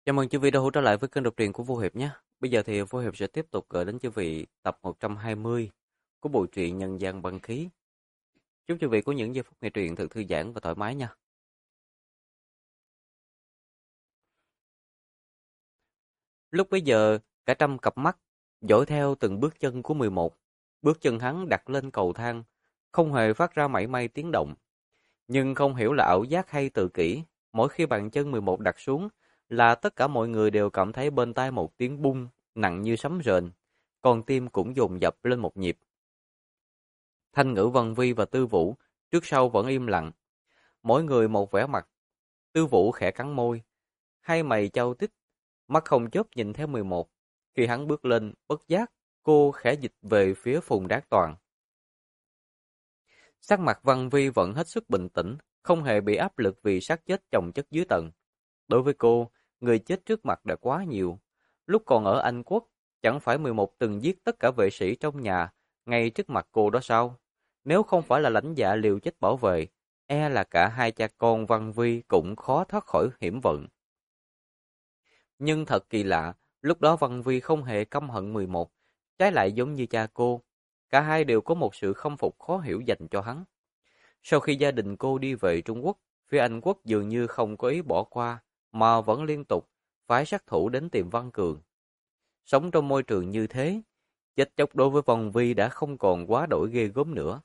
Chào mừng quý vị đã hỗ trợ lại với kênh đọc truyện của Vô Hiệp nhé. Bây giờ thì Vô Hiệp sẽ tiếp tục gửi đến quý vị tập 120 của bộ truyện Nhân gian băng khí. Chúc quý vị có những giây phút nghe truyện thật thư giãn và thoải mái nha. Lúc bấy giờ, cả trăm cặp mắt dõi theo từng bước chân của 11. Bước chân hắn đặt lên cầu thang, không hề phát ra mảy may tiếng động. Nhưng không hiểu là ảo giác hay tự kỷ, mỗi khi bàn chân 11 đặt xuống là tất cả mọi người đều cảm thấy bên tai một tiếng bung nặng như sấm rền, còn tim cũng dồn dập lên một nhịp. Thanh Ngữ, Vân Vi và Tư Vũ trước sau vẫn im lặng, mỗi người một vẻ mặt. Tư Vũ khẽ cắn môi, hai mày chau tít, mắt không chớp nhìn theo 11. Khi hắn bước lên, bất giác, cô khẽ dịch về phía Phùng Đát Toàn. Sắc mặt Văn Vi vẫn hết sức bình tĩnh, không hề bị áp lực vì xác chết chồng chất dưới tầng. Đối với cô, người chết trước mặt đã quá nhiều. Lúc còn ở Anh Quốc, chẳng phải 11 từng giết tất cả vệ sĩ trong nhà, ngay trước mặt cô đó sao? Nếu không phải là lãnh dạ liều chết bảo vệ, e là cả hai cha con Văn Vi cũng khó thoát khỏi hiểm vận. Nhưng thật kỳ lạ, lúc đó Văn Vi không hề căm hận 11, trái lại giống như cha cô. Cả hai đều có một sự khâm phục khó hiểu dành cho hắn. Sau khi gia đình cô đi về Trung Quốc, phía Anh Quốc dường như không có ý bỏ qua, mà vẫn liên tục phái sát thủ đến tìm Văn Cường. Sống trong môi trường như thế, chết chóc đối với Văn Vi đã không còn quá đổi ghê gớm nữa.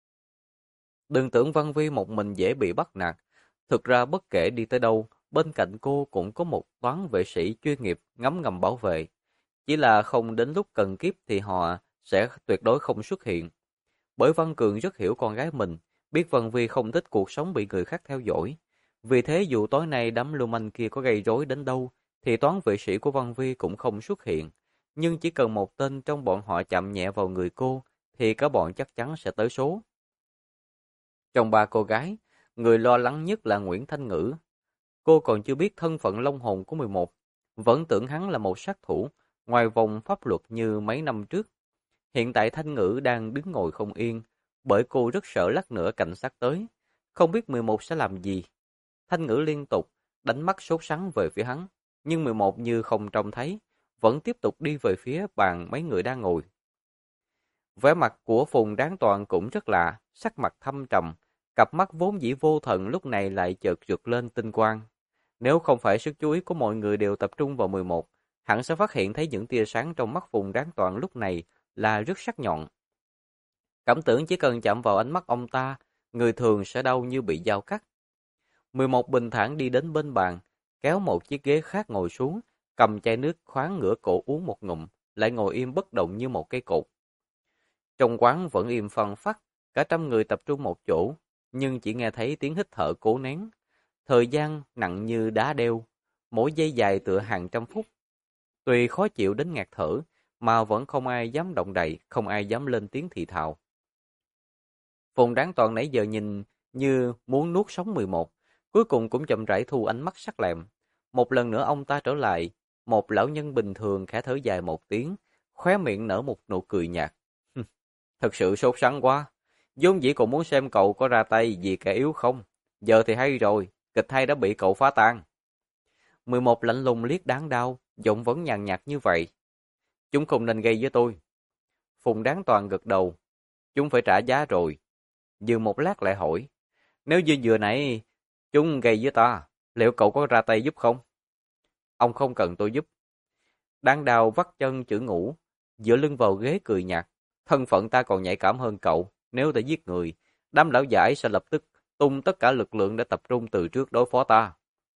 Đừng tưởng Văn Vi một mình dễ bị bắt nạt. Thực ra bất kể đi tới đâu, bên cạnh cô cũng có một toán vệ sĩ chuyên nghiệp ngấm ngầm bảo vệ. Chỉ là không đến lúc cần kiếp thì họ sẽ tuyệt đối không xuất hiện. Bởi Văn Cường rất hiểu con gái mình, biết Văn Vi không thích cuộc sống bị người khác theo dõi. Vì thế dù tối nay đám lưu manh kia có gây rối đến đâu, thì toán vệ sĩ của Văn Vi cũng không xuất hiện. Nhưng chỉ cần một tên trong bọn họ chạm nhẹ vào người cô, thì cả bọn chắc chắn sẽ tới số. Trong ba cô gái, người lo lắng nhất là Nguyễn Thanh Ngữ. Cô còn chưa biết thân phận long hồn của 11, vẫn tưởng hắn là một sát thủ, ngoài vòng pháp luật như mấy năm trước. Hiện tại Thanh Ngữ đang đứng ngồi không yên, bởi cô rất sợ lát nữa cảnh sát tới, không biết 11 sẽ làm gì. Thanh Ngữ liên tục đánh mắt sốt sắng về phía hắn, nhưng 11 như không trông thấy, vẫn tiếp tục đi về phía bàn mấy người đang ngồi. Vẻ mặt của Phùng Đáng Toàn cũng rất lạ, sắc mặt thâm trầm, cặp mắt vốn dĩ vô thần lúc này lại chợt rực lên tinh quang. Nếu không phải sức chú ý của mọi người đều tập trung vào 11, hẳn sẽ phát hiện thấy những tia sáng trong mắt Phùng Đáng Toàn lúc này là rất sắc nhọn. Cảm tưởng chỉ cần chạm vào ánh mắt ông ta, người thường sẽ đau như bị dao cắt. 11 bình thản đi đến bên bàn, kéo một chiếc ghế khác ngồi xuống, cầm chai nước khoáng ngửa cổ uống một ngụm, lại ngồi im bất động như một cây cột. Trong quán vẫn im phăng phắc, cả trăm người tập trung một chỗ, nhưng chỉ nghe thấy tiếng hít thở cố nén. Thời gian nặng như đá đeo, mỗi giây dài tựa hàng trăm phút. Tuy khó chịu đến ngạt thở, mà vẫn không ai dám động đậy, không ai dám lên tiếng thì thào. Phùng Đáng Toàn nãy giờ nhìn như muốn nuốt sống 11, cuối cùng cũng chậm rãi thu ánh mắt sắc lẹm. Một lần nữa ông ta trở lại, một lão nhân bình thường khẽ thở dài một tiếng, khóe miệng nở một nụ cười nhạt. Thật sự sốt sắng quá, vốn dĩ còn muốn xem cậu có ra tay vì kẻ yếu không, giờ thì hay rồi, kịch hay đã bị cậu phá tan. 11 lạnh lùng liếc Đáng Đao, giọng vẫn nhàn nhạt như vậy. Chúng không nên gây với tôi. Phùng Đáng Toàn gật đầu, chúng phải trả giá rồi. Dừng một lát lại hỏi, nếu như vừa nãy chúng gây với ta, liệu cậu có ra tay giúp không? Ông không cần tôi giúp. Đáng Đao vắt chân chữ ngủ, dựa lưng vào ghế cười nhạt. Thân phận ta còn nhạy cảm hơn cậu, nếu đã giết người, đám lão giải sẽ lập tức tung tất cả lực lượng để tập trung từ trước đối phó ta.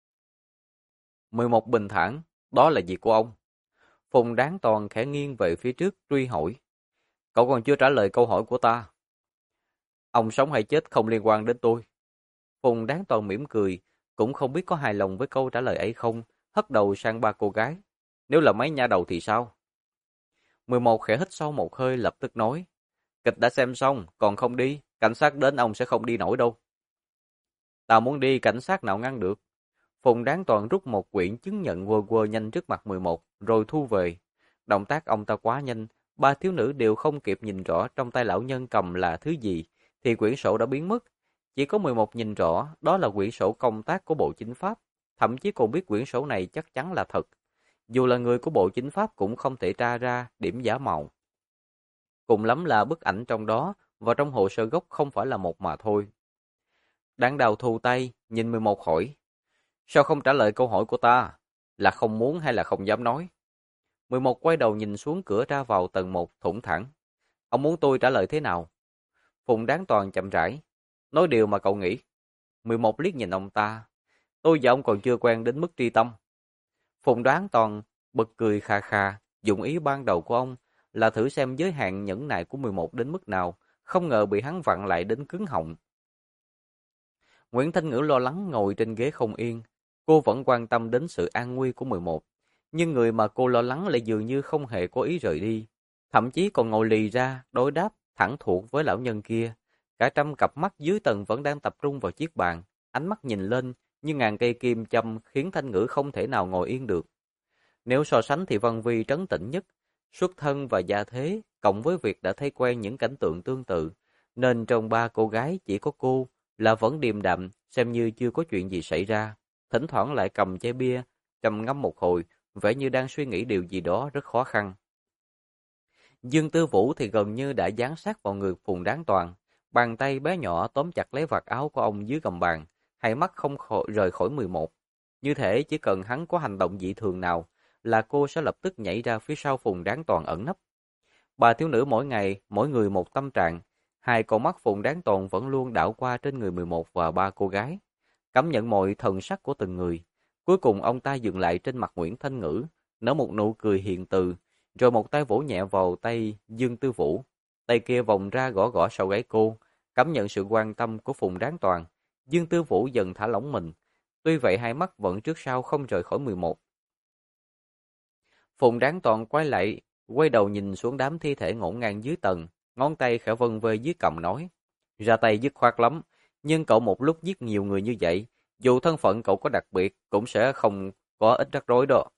11 bình thản, đó là việc của ông. Phùng Đáng Toàn khẽ nghiêng về phía trước truy hỏi. Cậu còn chưa trả lời câu hỏi của ta. Ông sống hay chết không liên quan đến tôi. Phùng Đáng Toàn mỉm cười, cũng không biết có hài lòng với câu trả lời ấy không, hất đầu sang ba cô gái. Nếu là mấy nha đầu thì sao? 11 khẽ hít sâu một hơi lập tức nói. Kịch đã xem xong, còn không đi, cảnh sát đến ông sẽ không đi nổi đâu. Tao muốn đi, cảnh sát nào ngăn được. Phùng Đáng Toàn rút một quyển chứng nhận quơ quơ nhanh trước mặt 11, rồi thu về. Động tác ông ta quá nhanh, ba thiếu nữ đều không kịp nhìn rõ trong tay lão nhân cầm là thứ gì, thì quyển sổ đã biến mất. Chỉ có 11 nhìn rõ, đó là quyển sổ công tác của Bộ Chính pháp. thậm chí còn biết quyển sổ này chắc chắn là thật. Dù là người của Bộ Chính pháp cũng không thể tra ra điểm giả mạo. Cùng lắm là bức ảnh trong đó và trong hồ sơ gốc không phải là một mà thôi. Đan Đào thu tay, nhìn 11 hỏi. Sao không trả lời câu hỏi của ta? Là không muốn hay là không dám nói? 11 quay đầu nhìn xuống cửa ra vào tầng 1 thủng thẳng. Ông muốn tôi trả lời thế nào? Phùng Đáng Toàn chậm rãi. Nói điều mà cậu nghĩ. 11 liếc nhìn ông ta. Tôi và ông còn chưa quen đến mức tri tâm. Phùng Đáng Toàn bật cười kha kha. Dụng ý ban đầu của ông là thử xem giới hạn nhẫn nại của 11 đến mức nào. Không ngờ bị hắn vặn lại đến cứng họng. Nguyễn Thanh Ngữ lo lắng ngồi trên ghế không yên. Cô vẫn quan tâm đến sự an nguy của 11. Nhưng người mà cô lo lắng lại dường như không hề có ý rời đi. Thậm chí còn ngồi lì ra, đối đáp, thẳng thuộc với lão nhân kia. Cả trăm cặp mắt dưới tầng vẫn đang tập trung vào chiếc bàn. Ánh mắt nhìn lên, như ngàn cây kim châm khiến Thanh Ngữ không thể nào ngồi yên được. Nếu so sánh thì Văn Vi trấn tĩnh nhất. Xuất thân và gia thế, cộng với việc đã thấy quen những cảnh tượng tương tự. Nên trong ba cô gái chỉ có cô là vẫn điềm đạm, xem như chưa có chuyện gì xảy ra. Thỉnh thoảng lại cầm chai bia, trầm ngâm một hồi, vẻ như đang suy nghĩ điều gì đó rất khó khăn. Dương Tư Vũ thì gần như đã dán sát vào người Phùng Đáng Toàn, bàn tay bé nhỏ tóm chặt lấy vạt áo của ông dưới gầm bàn, hai mắt không rời khỏi 11. Như thể chỉ cần hắn có hành động dị thường nào là cô sẽ lập tức nhảy ra phía sau Phùng Đáng Toàn ẩn nấp. Bà thiếu nữ mỗi ngày, mỗi người một tâm trạng, hai con mắt Phùng Đáng Toàn vẫn luôn đảo qua trên người 11 và ba cô gái, cảm nhận mọi thần sắc của từng người. Cuối cùng ông ta dừng lại trên mặt Nguyễn Thanh Ngữ, nở một nụ cười hiền từ, rồi một tay vỗ nhẹ vào tay Dương Tư Vũ. Tay kia vòng ra gõ gõ sau gáy cô, cảm nhận sự quan tâm của Phùng Đáng Toàn. Dương Tư Vũ dần thả lỏng mình, tuy vậy hai mắt vẫn trước sau không rời khỏi 11. Phùng Đáng Toàn quay đầu nhìn xuống đám thi thể ngổn ngang dưới tầng, ngón tay khẽ vân vê dưới cằm nói. Ra tay dứt khoát lắm, nhưng cậu một lúc giết nhiều người như vậy, dù thân phận cậu có đặc biệt, cũng sẽ không có ít rắc rối đó.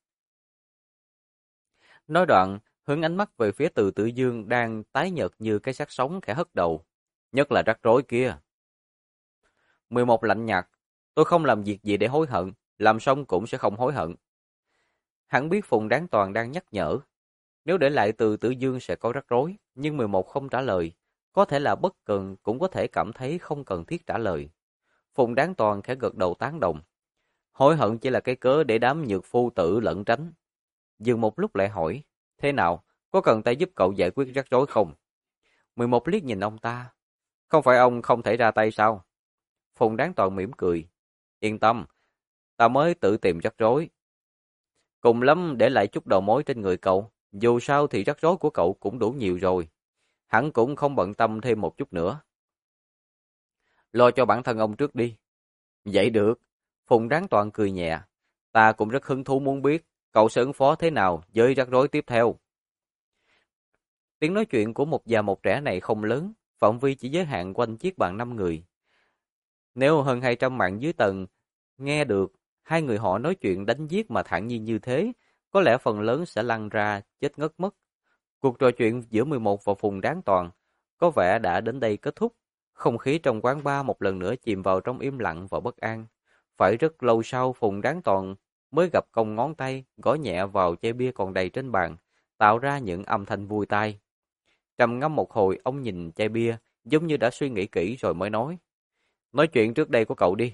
Nói đoạn, hướng ánh mắt về phía Từ Tử Dương đang tái nhợt như cái xác sống khẽ hất đầu. Nhất là rắc rối kia. 11 lạnh nhạt, tôi không làm việc gì để hối hận, làm xong cũng sẽ không hối hận. Hắn biết Phùng Đáng Toàn đang nhắc nhở. Nếu để lại Từ Tử Dương sẽ có rắc rối, nhưng 11 không trả lời. Có thể là bất cần, cũng có thể cảm thấy không cần thiết trả lời. Phùng Đáng Toàn khẽ gật đầu tán đồng. Hối hận chỉ là cái cớ để đám nhược phu tử lẩn tránh. Dừng một lúc lại hỏi, thế nào, có cần ta giúp cậu giải quyết rắc rối không? 11 liếc nhìn ông ta. Không phải ông không thể ra tay sao? Phùng Đáng Toàn mỉm cười. Yên tâm, ta mới tự tìm rắc rối. Cùng lắm để lại chút đầu mối trên người cậu. Dù sao thì rắc rối của cậu cũng đủ nhiều rồi. Hắn cũng không bận tâm thêm một chút nữa. Lo cho bản thân ông trước đi. Vậy được. Phùng Đáng Toàn cười nhẹ. Ta cũng rất hứng thú muốn biết cậu sẽ ứng phó thế nào với rắc rối tiếp theo. Tiếng nói chuyện của một già một trẻ này không lớn, phạm vi chỉ giới hạn quanh chiếc bàn 5 người. Nếu hơn 200 mạng dưới tầng nghe được hai người họ nói chuyện đánh giết mà thản nhiên như thế, có lẽ phần lớn sẽ lăn ra chết ngất mất. Cuộc trò chuyện giữa 11 và Phùng Đáng Toàn có vẻ đã đến đây kết thúc. Không khí trong quán bar một lần nữa chìm vào trong im lặng và bất an. Phải rất lâu sau Phùng Đáng Toàn mới gặp công ngón tay gõ nhẹ vào chai bia còn đầy trên bàn, tạo ra những âm thanh vui tai. Trầm ngâm một hồi, ông nhìn chai bia, giống như đã suy nghĩ kỹ rồi mới nói. Nói chuyện trước đây của cậu đi.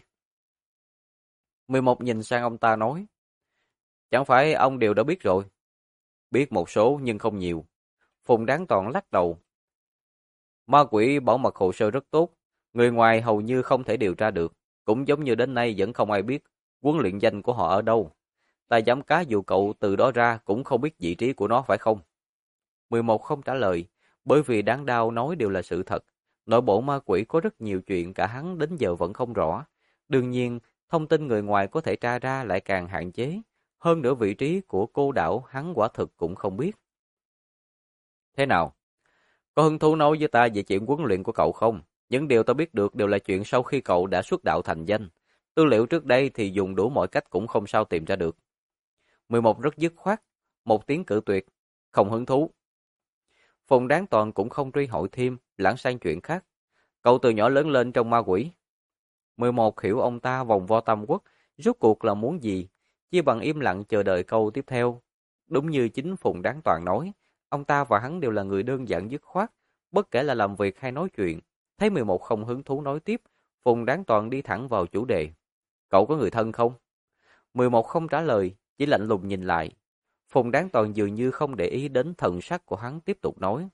11 nhìn sang ông ta nói. Chẳng phải ông đều đã biết rồi. Biết một số nhưng không nhiều. Phùng Đáng Toàn lắc đầu. Ma quỷ bảo mật hồ sơ rất tốt. Người ngoài hầu như không thể điều tra được. Cũng giống như đến nay vẫn không ai biết huấn luyện danh của họ ở đâu. Ta dám cá dù cậu từ đó ra cũng không biết vị trí của nó phải không? 11 không trả lời, bởi vì Đáng Đao nói đều là sự thật. Nội bộ ma quỷ có rất nhiều chuyện cả hắn đến giờ vẫn không rõ. Đương nhiên, thông tin người ngoài có thể tra ra lại càng hạn chế. Hơn nữa vị trí của cô đảo hắn quả thực cũng không biết. Thế nào? Có hứng thú nói với ta về chuyện huấn luyện của cậu không? Những điều ta biết được đều là chuyện sau khi cậu đã xuất đạo thành danh. Tư liệu trước đây thì dùng đủ mọi cách cũng không sao tìm ra được. 11 rất dứt khoát, một tiếng cự tuyệt, không hứng thú. Phùng Đáng Toàn cũng không truy hỏi thêm, lãng sang chuyện khác. Cậu từ nhỏ lớn lên trong ma quỷ. 11 hiểu ông ta vòng vo tam quốc, Rốt cuộc là muốn gì? Chia bằng im lặng chờ đợi câu tiếp theo. Đúng như chính Phùng Đáng Toàn nói, ông ta và hắn đều là người đơn giản dứt khoát, bất kể là làm việc hay nói chuyện. Thấy 11 không hứng thú nói tiếp, Phùng Đáng Toàn đi thẳng vào chủ đề. Cậu có người thân không? 11 không trả lời, chỉ lạnh lùng nhìn lại. Phùng Đáng Toàn dường như không để ý đến thần sắc của hắn, tiếp tục nói.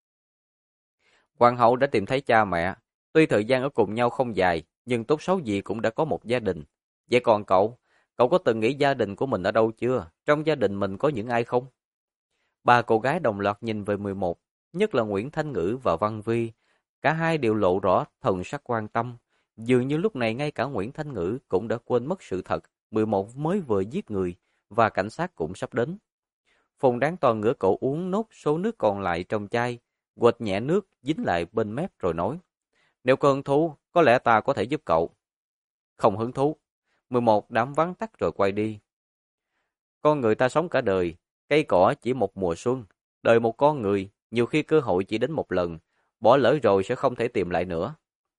Hoàng hậu đã tìm thấy cha mẹ, tuy thời gian ở cùng nhau không dài, nhưng tốt xấu gì cũng đã có một gia đình. Vậy còn cậu, cậu có từng nghĩ gia đình của mình ở đâu chưa? Trong gia đình mình có những ai không? Ba cô gái đồng loạt nhìn về 11, nhất là Nguyễn Thanh Ngữ và Văn Vi. Cả hai đều lộ rõ thần sắc quan tâm. Dường như lúc này ngay cả Nguyễn Thanh Ngữ cũng đã quên mất sự thật, 11 mới vừa giết người, và cảnh sát cũng sắp đến. Phùng Đáng Toàn ngửa cổ uống nốt số nước còn lại trong chai, quệt nhẹ nước dính lại bên mép rồi nói. Nếu có hứng thú, có lẽ ta có thể giúp cậu. Không hứng thú. 11 đám vắng tắt rồi quay đi. Con người ta sống cả đời, cây cỏ chỉ một mùa xuân. Đời một con người, nhiều khi cơ hội chỉ đến một lần, bỏ lỡ rồi sẽ không thể tìm lại nữa.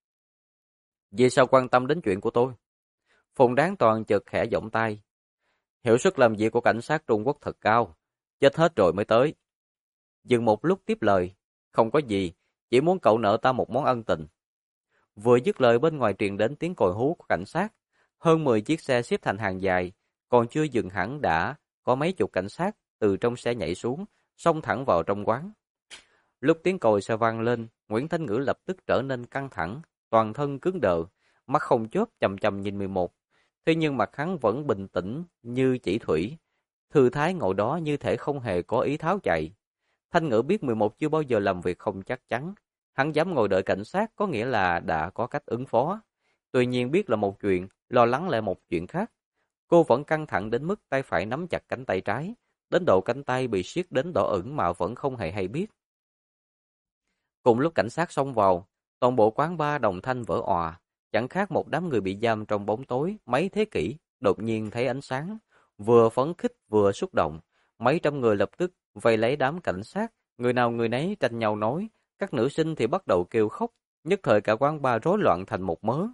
Vì sao quan tâm đến chuyện của tôi? Phùng Đáng Toàn chợt khẽ giọng tay. Hiệu suất làm việc của cảnh sát Trung Quốc thật cao, chết hết rồi mới tới. Dừng một lúc tiếp lời, không có gì, chỉ muốn cậu nợ ta một món ân tình. Vừa dứt lời bên ngoài truyền đến tiếng còi hú của cảnh sát, hơn 10 chiếc xe xếp thành hàng dài, còn chưa dừng hẳn đã có mấy chục cảnh sát từ trong xe nhảy xuống, xông thẳng vào trong quán. Lúc tiếng còi xe vang lên, Nguyễn Thanh Ngữ lập tức trở nên căng thẳng, toàn thân cứng đờ, mắt không chớp chằm chằm nhìn 11. Thế nhưng mặt hắn vẫn bình tĩnh như chỉ thủy, thư thái ngồi đó như thể không hề có ý tháo chạy. Thanh Ngữ biết 11 chưa bao giờ làm việc không chắc chắn, hắn dám ngồi đợi cảnh sát có nghĩa là đã có cách ứng phó. Tuy nhiên biết là một chuyện, lo lắng lại một chuyện khác. Cô vẫn căng thẳng đến mức tay phải nắm chặt cánh tay trái, đến độ cánh tay bị siết đến đỏ ửng mà vẫn không hề hay biết. Cùng lúc cảnh sát xông vào, toàn bộ quán bar đồng thanh vỡ òa, chẳng khác một đám người bị giam trong bóng tối mấy thế kỷ, đột nhiên thấy ánh sáng, vừa phấn khích vừa xúc động. Mấy trăm người lập tức vây lấy đám cảnh sát, người nào người nấy tranh nhau nói, các nữ sinh thì bắt đầu kêu khóc, nhất thời cả quán bar rối loạn thành một mớ.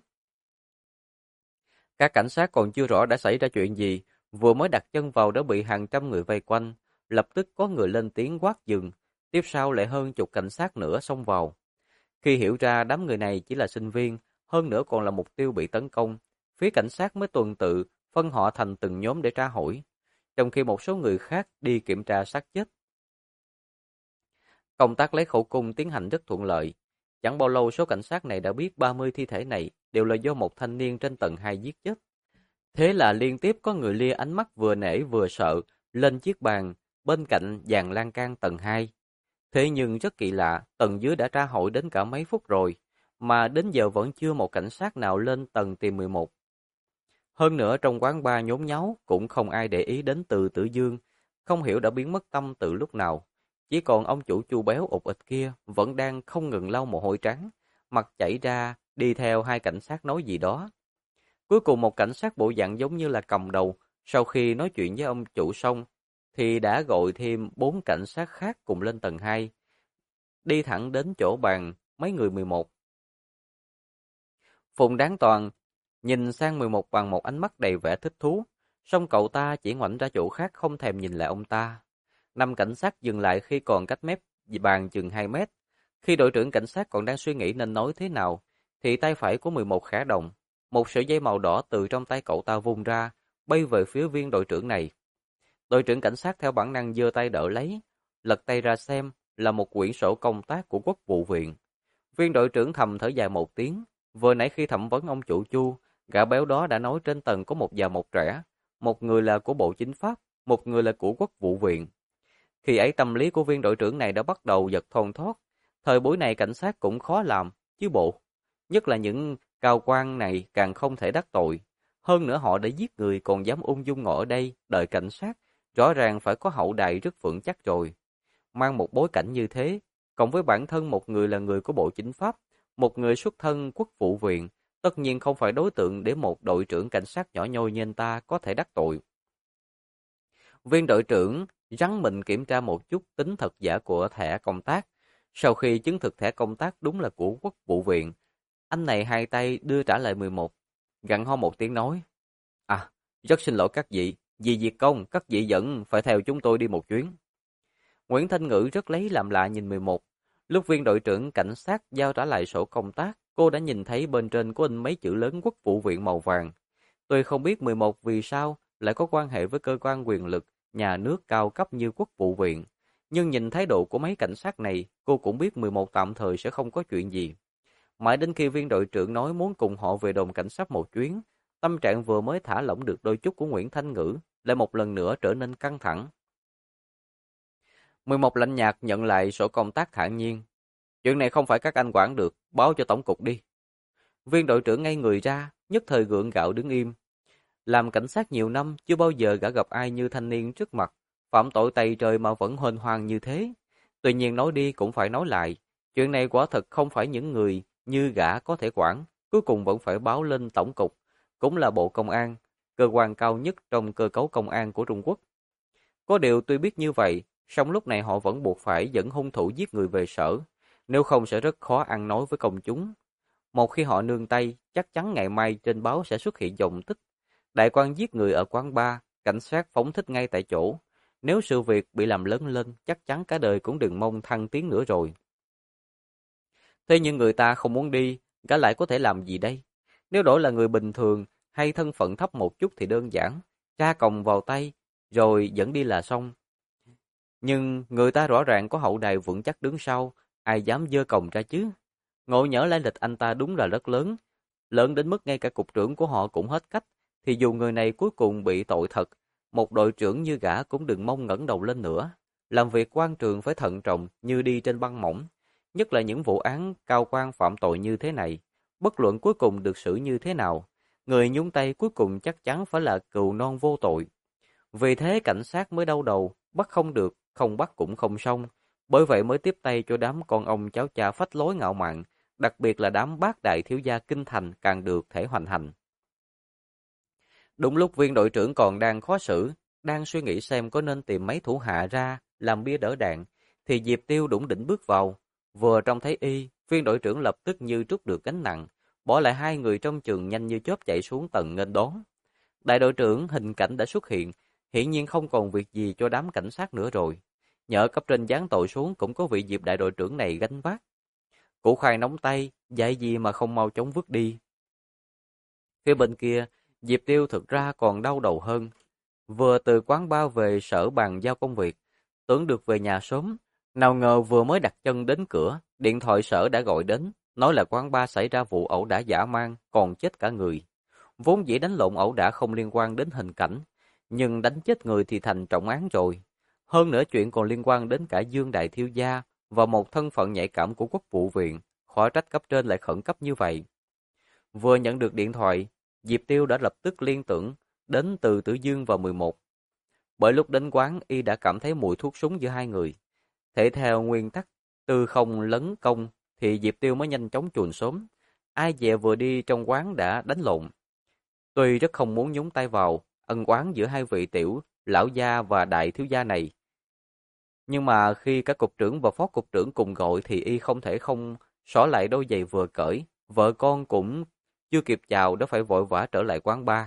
Các cảnh sát còn chưa rõ đã xảy ra chuyện gì, vừa mới đặt chân vào đã bị hàng trăm người vây quanh, lập tức có người lên tiếng quát dừng, tiếp sau lại hơn chục cảnh sát nữa xông vào. Khi hiểu ra đám người này chỉ là sinh viên, hơn nữa còn là mục tiêu bị tấn công, phía cảnh sát mới tuần tự phân họ thành từng nhóm để tra hỏi, trong khi một số người khác đi kiểm tra xác chết. Công tác lấy khẩu cung tiến hành rất thuận lợi. Chẳng bao lâu số cảnh sát này đã biết 30 thi thể này đều là do một thanh niên trên tầng 2 giết chết. Thế là liên tiếp có người lia ánh mắt vừa nể vừa sợ lên chiếc bàn bên cạnh dàn lan can tầng 2. Thế nhưng rất kỳ lạ, tầng dưới đã tra hỏi đến cả mấy phút rồi, mà đến giờ vẫn chưa một cảnh sát nào lên tầng tìm 11. Hơn nữa trong quán bar nhốn nháo cũng không ai để ý đến Từ Tử Dương, không hiểu đã biến mất tâm từ lúc nào. Chỉ còn ông chủ Chu béo ụt ịch kia vẫn đang không ngừng lau mồ hôi trắng, mặt chảy ra, đi theo hai cảnh sát nói gì đó. Cuối cùng một cảnh sát bộ dạng giống như là cầm đầu, sau khi nói chuyện với ông chủ xong, thì đã gọi thêm 4 cảnh sát khác cùng lên tầng 2, đi thẳng đến chỗ bàn mấy người 11. Phùng Đáng Toàn nhìn sang 11 bằng một ánh mắt đầy vẻ thích thú, song cậu ta chỉ ngoảnh ra chỗ khác không thèm nhìn lại ông ta. 5 cảnh sát dừng lại khi còn cách mép bàn chừng 2 mét. Khi đội trưởng cảnh sát còn đang suy nghĩ nên nói thế nào, thì tay phải của 11 khẽ động. Một sợi dây màu đỏ từ trong tay cậu ta vung ra, bay về phía viên đội trưởng này. Đội trưởng cảnh sát theo bản năng giơ tay đỡ lấy, lật tay ra xem là một quyển sổ công tác của Quốc vụ viện. Viên đội trưởng thầm thở dài một tiếng, vừa nãy khi thẩm vấn ông chủ Chu, gã béo đó đã nói trên tầng có một già một trẻ, một người là của Bộ Chính pháp, một người là của Quốc vụ viện. Khi ấy tâm lý của viên đội trưởng này đã bắt đầu giật thon thót, thời buổi này cảnh sát cũng khó làm, chứ bộ. Nhất là những cao quan này càng không thể đắc tội. Hơn nữa họ đã giết người còn dám ung dung ngồi ở đây đợi cảnh sát, rõ ràng phải có hậu đài rất vững chắc rồi. Mang một bối cảnh như thế, cộng với bản thân một người là người của Bộ Chính pháp, một người xuất thân Quốc vụ viện, tất nhiên không phải đối tượng để một đội trưởng cảnh sát nhỏ nhoi như anh ta có thể đắc tội. Viên đội trưởng rắn mình kiểm tra một chút tính thật giả của thẻ công tác. Sau khi chứng thực thẻ công tác đúng là của Quốc vụ viện, anh này hai tay đưa trả lại 11, gặn ho một tiếng nói. À, Rất xin lỗi các vị, vì việc công, các vị vẫn phải theo chúng tôi đi một chuyến. Nguyễn Thanh Ngữ rất lấy làm lạ nhìn 11. Lúc viên đội trưởng cảnh sát giao trả lại sổ công tác, cô đã nhìn thấy bên trên có in mấy chữ lớn Quốc vụ viện màu vàng. Tuy không biết 11 vì sao lại có quan hệ với cơ quan quyền lực, nhà nước cao cấp như Quốc vụ viện, nhưng nhìn thái độ của mấy cảnh sát này, cô cũng biết 11 tạm thời sẽ không có chuyện gì. Mãi đến khi viên đội trưởng nói muốn cùng họ về đồn cảnh sát một chuyến, tâm trạng vừa mới thả lỏng được đôi chút của Nguyễn Thanh Ngữ lại một lần nữa trở nên căng thẳng. 11 lạnh nhạt nhận lại sổ công tác thản nhiên. Chuyện này không phải các anh quản được, báo cho tổng cục đi. Viên đội trưởng ngay người ra, nhất thời gượng gạo đứng im. Làm cảnh sát nhiều năm, chưa bao giờ gã gặp ai như thanh niên trước mặt, phạm tội tày trời mà vẫn huênh hoang như thế. Tuy nhiên nói đi cũng phải nói lại, chuyện này quả thật không phải những người như gã có thể quản, cuối cùng vẫn phải báo lên tổng cục, cũng là Bộ Công an, cơ quan cao nhất trong cơ cấu công an của Trung Quốc. Có điều tuy biết như vậy, song lúc này họ vẫn buộc phải dẫn hung thủ giết người về sở, nếu không sẽ rất khó ăn nói với công chúng. Một khi họ nương tay, chắc chắn ngày mai trên báo sẽ xuất hiện dòng tích. Đại quan giết người ở quán bar, cảnh sát phóng thích ngay tại chỗ. Nếu sự việc bị làm lớn lên, chắc chắn cả đời cũng đừng mong thăng tiến nữa rồi. Thế nhưng người ta không muốn đi, gã lại có thể làm gì đây? Nếu đổi là người bình thường hay thân phận thấp một chút thì đơn giản, tra còng vào tay, rồi dẫn đi là xong. Nhưng người ta rõ ràng có hậu đài vững chắc đứng sau, ai dám giơ còng ra chứ? Ngộ nhỡ lai lịch anh ta đúng là rất lớn, lớn đến mức ngay cả cục trưởng của họ cũng hết cách, thì dù người này cuối cùng bị tội thật, một đội trưởng như gã cũng đừng mong ngẩng đầu lên nữa. Làm việc quan trường phải thận trọng như đi trên băng mỏng, nhất là những vụ án cao quan phạm tội như thế này. Bất luận cuối cùng được xử như thế nào, người nhúng tay cuối cùng chắc chắn phải là cừu non vô tội. Vì thế cảnh sát mới đau đầu, bắt không được, không bắt cũng không xong. Bởi vậy mới tiếp tay cho đám con ông cháu cha phách lối ngạo mạn, đặc biệt là đám bác đại thiếu gia kinh thành càng được thể hoành hành. Đúng lúc viên đội trưởng còn đang khó xử, đang suy nghĩ xem có nên tìm mấy thủ hạ ra làm bia đỡ đạn, thì Diệp Tiêu đủng đỉnh bước vào. Vừa trông thấy y, viên đội trưởng lập tức như trút được gánh nặng, bỏ lại hai người trong chừng nhanh như chớp chạy xuống tầng nghênh đón. Đại đội trưởng hình cảnh đã xuất hiện, hiển nhiên không còn việc gì cho đám cảnh sát nữa rồi. Nhờ cấp trên giáng tội xuống cũng có vị Diệp đại đội trưởng này gánh vác. Củ khoai nóng tay, dạy gì mà không mau chóng vứt đi. Phía bên kia, Diệp Tiêu thực ra còn đau đầu hơn. Vừa từ quán bar về sở bàn giao công việc, tưởng được về nhà sớm. Nào ngờ vừa mới đặt chân đến cửa, điện thoại sở đã gọi đến, nói là quán bar xảy ra vụ ẩu đả dã man, còn chết cả người. Vốn dĩ đánh lộn ẩu đả không liên quan đến hình cảnh, nhưng đánh chết người thì thành trọng án rồi. Hơn nữa chuyện còn liên quan đến cả Dương Đại Thiếu Gia và một thân phận nhạy cảm của Quốc vụ viện, khỏi trách cấp trên lại khẩn cấp như vậy. Vừa nhận được điện thoại, Diệp Tiêu đã lập tức liên tưởng đến Từ Tử Dương và 11. Bởi lúc đến quán, y đã cảm thấy mùi thuốc súng giữa hai người. Thể theo nguyên tắc tư không lấn công thì Diệp Tiêu mới nhanh chóng chuồn xóm. Ai dè vừa đi trong quán đã đánh lộn. Tuy rất không muốn nhúng tay vào ân oán giữa hai vị tiểu, lão gia và đại thiếu gia này. Nhưng mà khi các cục trưởng và phó cục trưởng cùng gọi thì y không thể không xỏ lại đôi giày vừa cởi. Vợ con cũng chưa kịp chào đã phải vội vã trở lại quán bar.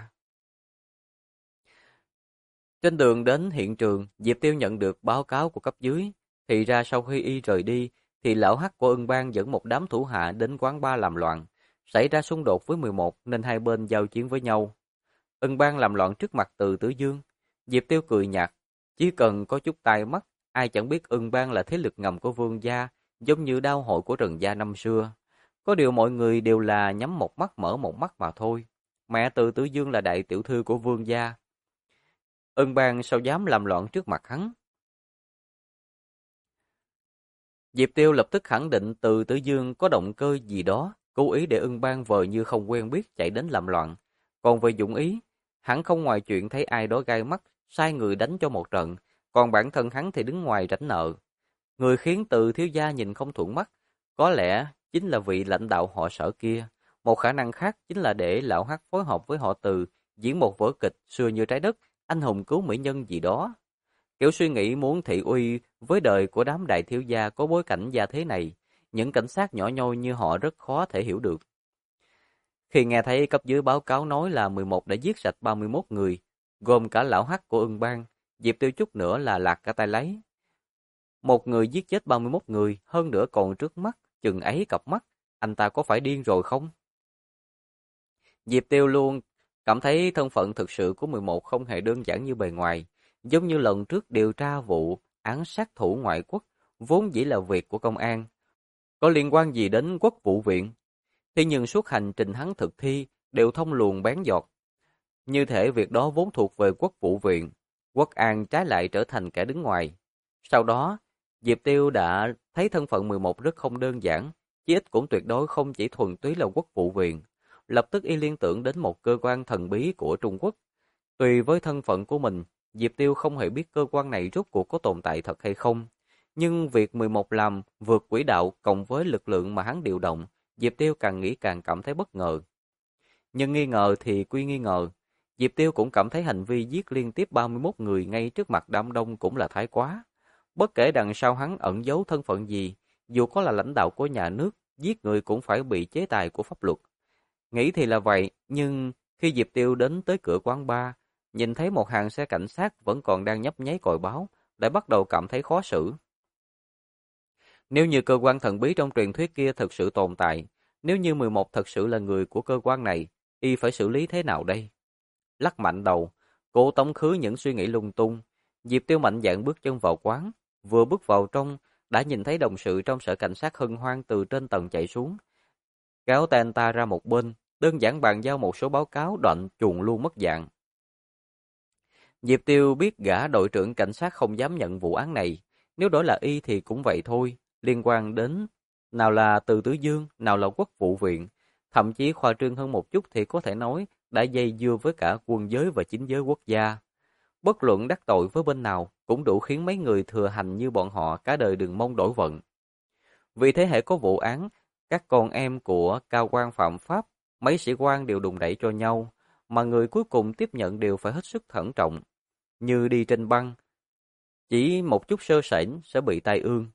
Trên đường đến hiện trường, Diệp Tiêu nhận được báo cáo của cấp dưới. Thì ra sau khi y rời đi, thì lão Hắc của Ưng Bang dẫn một đám thủ hạ đến quán bar làm loạn. Xảy ra xung đột với 11 nên hai bên giao chiến với nhau. Ưng Bang làm loạn trước mặt Từ Tử Dương. Diệp Tiêu cười nhạt, chỉ cần có chút tai mắt, ai chẳng biết Ưng Bang là thế lực ngầm của Vương gia, giống như đao hội của Trần gia năm xưa. Có điều mọi người đều là nhắm một mắt mở một mắt mà thôi. Mẹ Từ Tử Dương là đại tiểu thư của Vương gia. Ưng Bang sao dám làm loạn trước mặt hắn? Diệp Tiêu lập tức khẳng định Từ Tử Dương có động cơ gì đó, cố ý để Ưng Bang vờ như không quen biết chạy đến làm loạn. Còn về dụng ý, hắn không ngoài chuyện thấy ai đó gai mắt, sai người đánh cho một trận, còn bản thân hắn thì đứng ngoài rảnh nợ. Người khiến Từ thiếu gia nhìn không thuận mắt, có lẽ chính là vị lãnh đạo họ Sở kia. Một khả năng khác chính là để lão Hắc phối hợp với họ Từ diễn một vở kịch xưa như trái đất, anh hùng cứu mỹ nhân gì đó. Kiểu suy nghĩ muốn thị uy với đời của đám đại thiếu gia có bối cảnh gia thế này, những cảnh sát nhỏ nhoi như họ rất khó thể hiểu được. Khi nghe thấy cấp dưới báo cáo nói là 11 đã giết sạch 31 người, gồm cả lão Hắc của Ưng Bang, Diệp Tiêu chút nữa là lạc cả tay lấy. Một người giết chết 31 người, hơn nữa còn trước mắt, chừng ấy cặp mắt, anh ta có phải điên rồi không? Diệp Tiêu luôn cảm thấy thân phận thực sự của 11 không hề đơn giản như bề ngoài, giống như lần trước điều tra vụ án sát thủ ngoại quốc, vốn dĩ là việc của công an, có liên quan gì đến quốc vụ viện. Thế nhưng suốt hành trình hắn thực thi đều thông luồng bén giọt. Như thể việc đó vốn thuộc về quốc vụ viện, Quốc an trái lại trở thành kẻ đứng ngoài. Sau đó, Diệp Tiêu đã thấy thân phận 11 rất không đơn giản, chí ít cũng tuyệt đối không chỉ thuần túy là quốc vụ viện. Lập tức y liên tưởng đến một cơ quan thần bí của Trung Quốc. Tùy với thân phận của mình, Diệp Tiêu không hề biết cơ quan này rốt cuộc có tồn tại thật hay không. Nhưng việc 11 làm vượt quỹ đạo cộng với lực lượng mà hắn điều động, Diệp Tiêu càng nghĩ càng cảm thấy bất ngờ. Nhưng nghi ngờ thì quy nghi ngờ, Diệp Tiêu cũng cảm thấy hành vi giết liên tiếp 31 người ngay trước mặt đám đông cũng là thái quá. Bất kể đằng sau hắn ẩn giấu thân phận gì, dù có là lãnh đạo của nhà nước, giết người cũng phải bị chế tài của pháp luật. Nghĩ thì là vậy, nhưng khi Diệp Tiêu đến tới cửa quán bar, nhìn thấy một hàng xe cảnh sát vẫn còn đang nhấp nháy còi báo, lại bắt đầu cảm thấy khó xử. Nếu như cơ quan thần bí trong truyền thuyết kia thực sự tồn tại, nếu như 11 thật sự là người của cơ quan này, y phải xử lý thế nào đây? Lắc mạnh đầu, cố tống khứ những suy nghĩ lung tung. Diệp Tiêu mạnh dạn bước chân vào quán, vừa bước vào trong, đã nhìn thấy đồng sự trong sở cảnh sát hân hoan từ trên tầng chạy xuống. Kéo tay anh ta ra một bên, đơn giản bàn giao một số báo cáo đoạn chuồn luôn mất dạng. Diệp Tiêu biết gã đội trưởng cảnh sát không dám nhận vụ án này, nếu đổi là y thì cũng vậy thôi, liên quan đến nào là Từ Tứ Dương, nào là Quốc vụ viện, thậm chí khoa trương hơn một chút thì có thể nói đã dây dưa với cả quân giới và chính giới quốc gia. Bất luận đắc tội với bên nào cũng đủ khiến mấy người thừa hành như bọn họ cả đời đừng mong đổi vận. Vì thế hệ có vụ án, các con em của cao quan phạm pháp, mấy sĩ quan đều đùn đẩy cho nhau, mà người cuối cùng tiếp nhận đều phải hết sức thận trọng. Như đi trên băng, chỉ một chút sơ sẩy sẽ bị tai ương.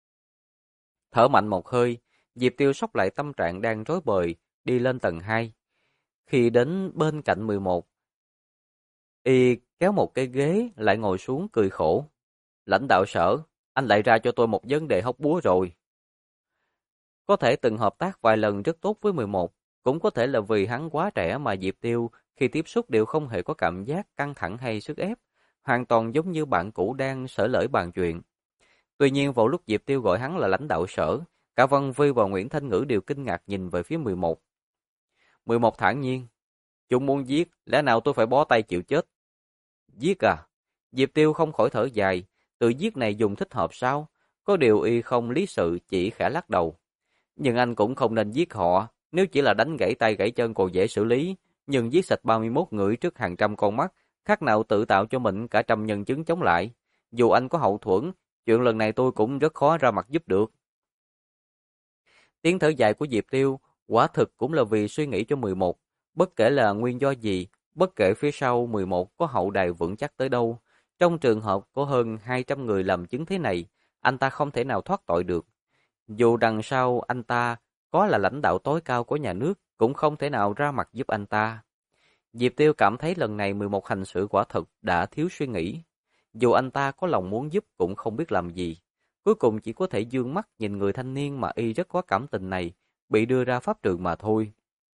Thở mạnh một hơi, Diệp Tiêu xốc lại tâm trạng đang rối bời, đi lên tầng 2. Khi đến bên cạnh 11, y kéo một cái ghế lại ngồi xuống cười khổ. Lãnh đạo sở, anh lại ra cho tôi một vấn đề hóc búa rồi. Có thể từng hợp tác vài lần rất tốt với 11, cũng có thể là vì hắn quá trẻ mà Diệp Tiêu khi tiếp xúc đều không hề có cảm giác căng thẳng hay sức ép, hoàn toàn giống như bạn cũ đang xởi lởi bàn chuyện. Tuy nhiên vào lúc Diệp Tiêu gọi hắn là lãnh đạo sở, cả Văn Vi và Nguyễn Thanh Ngữ đều kinh ngạc nhìn về phía 11. 11 thản nhiên, chúng muốn giết, lẽ nào tôi phải bó tay chịu chết? Giết à? Diệp Tiêu không khỏi thở dài, tự giết này dùng thích hợp sao? Có điều y không lý sự, chỉ khẽ lắc đầu. Nhưng anh cũng không nên giết họ, nếu chỉ là đánh gãy tay gãy chân còn dễ xử lý, nhưng giết sạch 31 người trước hàng trăm con mắt, khác nào tự tạo cho mình cả trăm nhân chứng chống lại. Dù anh có hậu thuẫn, chuyện lần này tôi cũng rất khó ra mặt giúp được. Tiếng thở dài của Diệp Tiêu, quả thực cũng là vì suy nghĩ cho 11, bất kể là nguyên do gì, bất kể phía sau 11 có hậu đài vững chắc tới đâu. Trong trường hợp có hơn 200 người làm chứng thế này, anh ta không thể nào thoát tội được. Dù đằng sau anh ta có là lãnh đạo tối cao của nhà nước, cũng không thể nào ra mặt giúp anh ta. Diệp Tiêu cảm thấy lần này 11 hành sự quả thực đã thiếu suy nghĩ. Dù anh ta có lòng muốn giúp cũng không biết làm gì. Cuối cùng chỉ có thể dương mắt nhìn người thanh niên mà y rất có cảm tình này, bị đưa ra pháp trường mà thôi.